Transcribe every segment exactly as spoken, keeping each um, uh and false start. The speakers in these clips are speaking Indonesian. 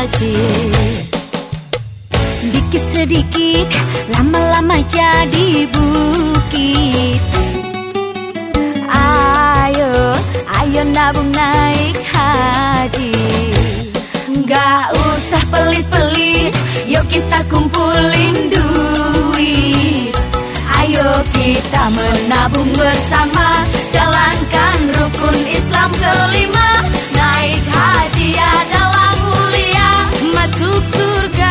haji. Dikit sedikit, lama-lama jadi bukit. Ayo, ayo nabung naik haji. Gak usah pelit-pelit, yuk kita kumpulin duit. Ayo kita menabung bersama, jalankan rukun Islam kelima. Naik haji adalah mulia, masuk surga.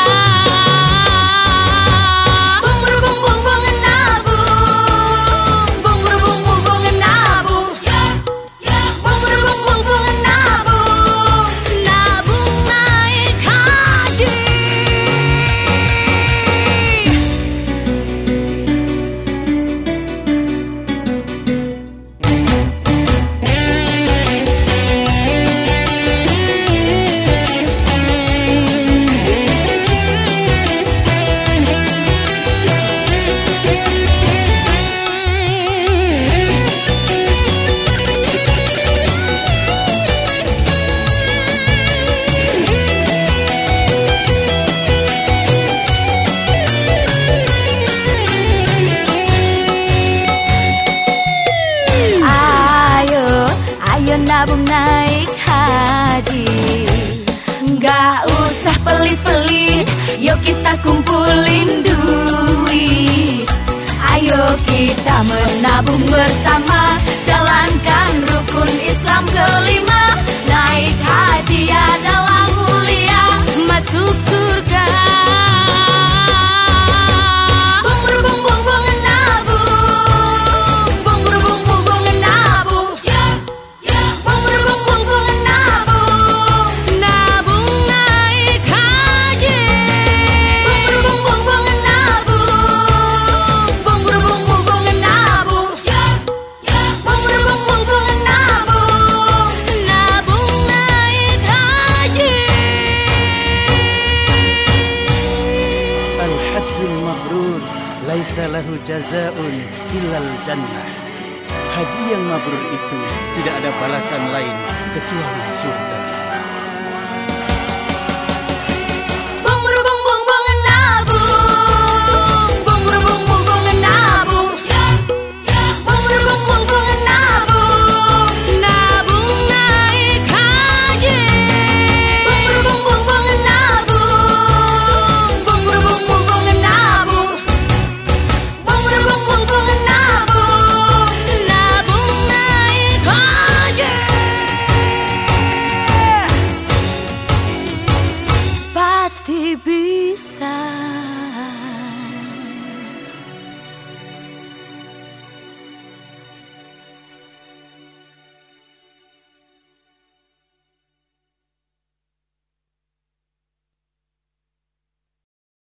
Nabung naik haji. Gak usah pelit-pelit, yuk kita kumpulin duit. Ayo kita menabung bersama, jalankan rukun Islam kelima. Naik haji adalah mulia, masuk surga. Al-hajjul mabrur laisa lahu jazaun illal jannah. Haji yang mabrur itu tidak ada balasan lain kecuali surga.